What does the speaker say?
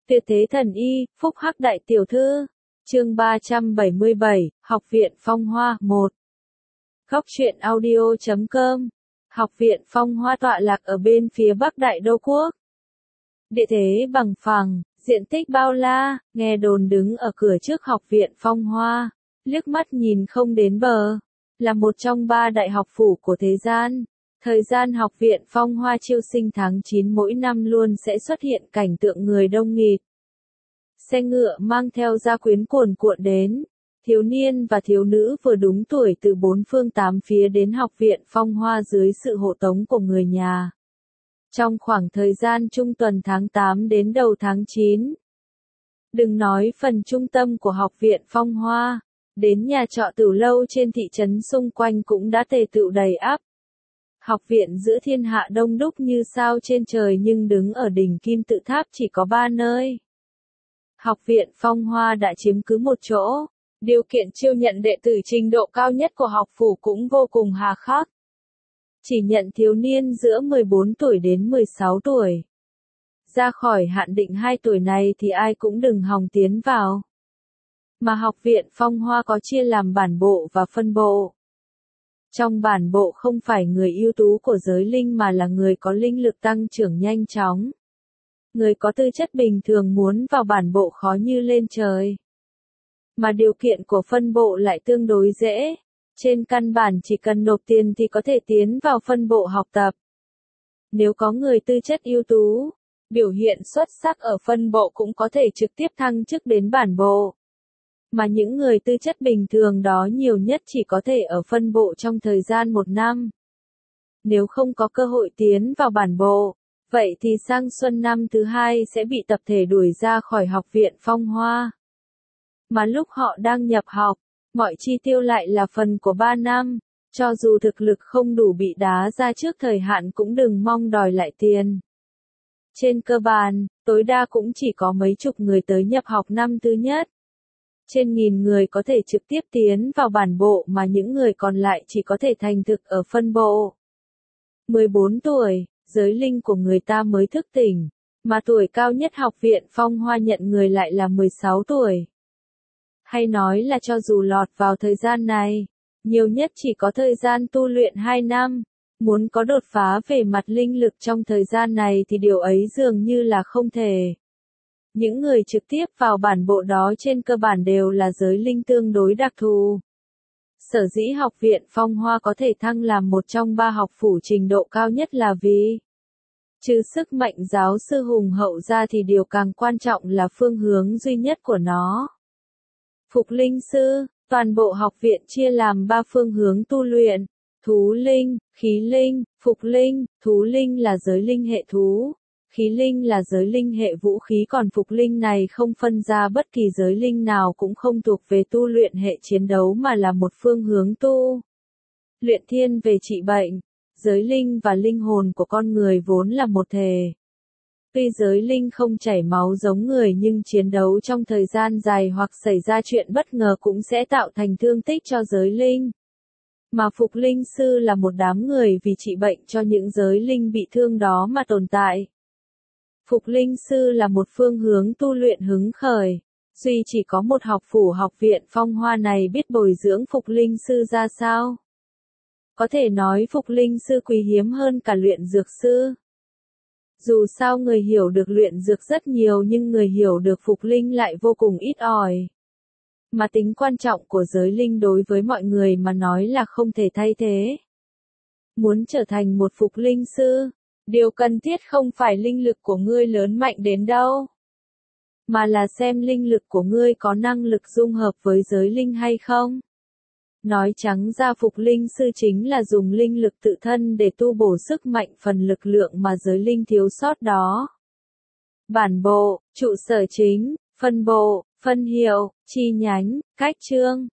Tuyệt thế thần y, phúc hắc đại tiểu thư. Chương 377, Học viện Phong Hoa 1. Góc truyện audio.com. Học viện Phong Hoa tọa lạc ở bên phía bắc Đại Đô Quốc. Địa thế bằng phẳng, diện tích bao la, nghe đồn đứng ở cửa trước Học viện Phong Hoa, liếc mắt nhìn không đến bờ, là một trong 3 đại học phủ của thế gian. Thời gian Học viện Phong Hoa chiêu sinh tháng 9 mỗi năm luôn sẽ xuất hiện cảnh tượng người đông nghịt. Xe ngựa mang theo gia quyến cuồn cuộn đến, thiếu niên và thiếu nữ vừa đúng tuổi từ 4 phương 8 phía đến Học viện Phong Hoa dưới sự hộ tống của người nhà. Trong khoảng thời gian trung tuần tháng 8 đến đầu tháng 9, đừng nói phần trung tâm của Học viện Phong Hoa, đến nhà trọ Tửu Lâu trên thị trấn xung quanh cũng đã tề tựu đầy ắp. Học viện giữa thiên hạ đông đúc như sao trên trời nhưng đứng ở đỉnh Kim Tự Tháp chỉ có 3 nơi. Học viện Phong Hoa đã chiếm cứ một chỗ, điều kiện chiêu nhận đệ tử trình độ cao nhất của học phủ cũng vô cùng hà khắc. Chỉ nhận thiếu niên giữa 14 tuổi đến 16 tuổi. Ra khỏi hạn định 2 tuổi này thì ai cũng đừng hòng tiến vào. Mà Học viện Phong Hoa có chia làm bản bộ và phân bộ. Trong bản bộ không phải người ưu tú của giới linh mà là người có linh lực tăng trưởng nhanh chóng. Người có tư chất bình thường muốn vào bản bộ khó như lên trời. Mà điều kiện của phân bộ lại tương đối dễ. Trên căn bản chỉ cần nộp tiền thì có thể tiến vào phân bộ học tập. Nếu có người tư chất ưu tú, biểu hiện xuất sắc ở phân bộ cũng có thể trực tiếp thăng chức đến bản bộ. Mà những người tư chất bình thường đó nhiều nhất chỉ có thể ở phân bộ trong thời gian 1 năm. Nếu không có cơ hội tiến vào bản bộ, vậy thì sang xuân năm thứ 2 sẽ bị tập thể đuổi ra khỏi Học viện Phong Hoa. Mà lúc họ đang nhập học, mọi chi tiêu lại là phần của 3 năm, cho dù thực lực không đủ bị đá ra trước thời hạn cũng đừng mong đòi lại tiền. Trên cơ bản, tối đa cũng chỉ có mấy chục người tới nhập học năm thứ nhất. Trên 1000 người có thể trực tiếp tiến vào bản bộ mà những người còn lại chỉ có thể thành thực ở phân bộ. 14 tuổi, giới linh của người ta mới thức tỉnh, mà tuổi cao nhất Học viện Phong Hoa nhận người lại là 16 tuổi. Hay nói là cho dù lọt vào thời gian này, nhiều nhất chỉ có thời gian tu luyện 2 năm, muốn có đột phá về mặt linh lực trong thời gian này thì điều ấy dường như là không thể. Những người trực tiếp vào bản bộ đó trên cơ bản đều là giới linh tương đối đặc thù. Sở dĩ Học viện Phong Hoa có thể thăng làm một trong 3 học phủ trình độ cao nhất là vì trừ sức mạnh giáo sư hùng hậu ra thì điều càng quan trọng là phương hướng duy nhất của nó. Phục linh sư, toàn bộ học viện chia làm 3 phương hướng tu luyện, thú linh, khí linh, phục linh. Thú linh là giới linh hệ thú, khí linh là giới linh hệ vũ khí, còn phục linh này không phân ra bất kỳ giới linh nào cũng không thuộc về tu luyện hệ chiến đấu mà là một phương hướng tu luyện thiên về trị bệnh. Giới linh và linh hồn của con người vốn là một thể. Tuy giới linh không chảy máu giống người nhưng chiến đấu trong thời gian dài hoặc xảy ra chuyện bất ngờ cũng sẽ tạo thành thương tích cho giới linh. Mà phục linh sư là một đám người vì trị bệnh cho những giới linh bị thương đó mà tồn tại. Phục linh sư là một phương hướng tu luyện hứng khởi. Duy chỉ có một học phủ Học viện Phong Hoa này biết bồi dưỡng phục linh sư ra sao. Có thể nói phục linh sư quý hiếm hơn cả luyện dược sư. Dù sao người hiểu được luyện dược rất nhiều nhưng người hiểu được phục linh lại vô cùng ít ỏi. Mà tính quan trọng của giới linh đối với mọi người mà nói là không thể thay thế. Muốn trở thành một phục linh sư, điều cần thiết không phải linh lực của ngươi lớn mạnh đến đâu, mà là xem linh lực của ngươi có năng lực dung hợp với giới linh hay không. Nói trắng ra phục linh sư chính là dùng linh lực tự thân để tu bổ sức mạnh phần lực lượng mà giới linh thiếu sót đó. Bản bộ, trụ sở chính, phân bộ, phân hiệu, chi nhánh, cách chương.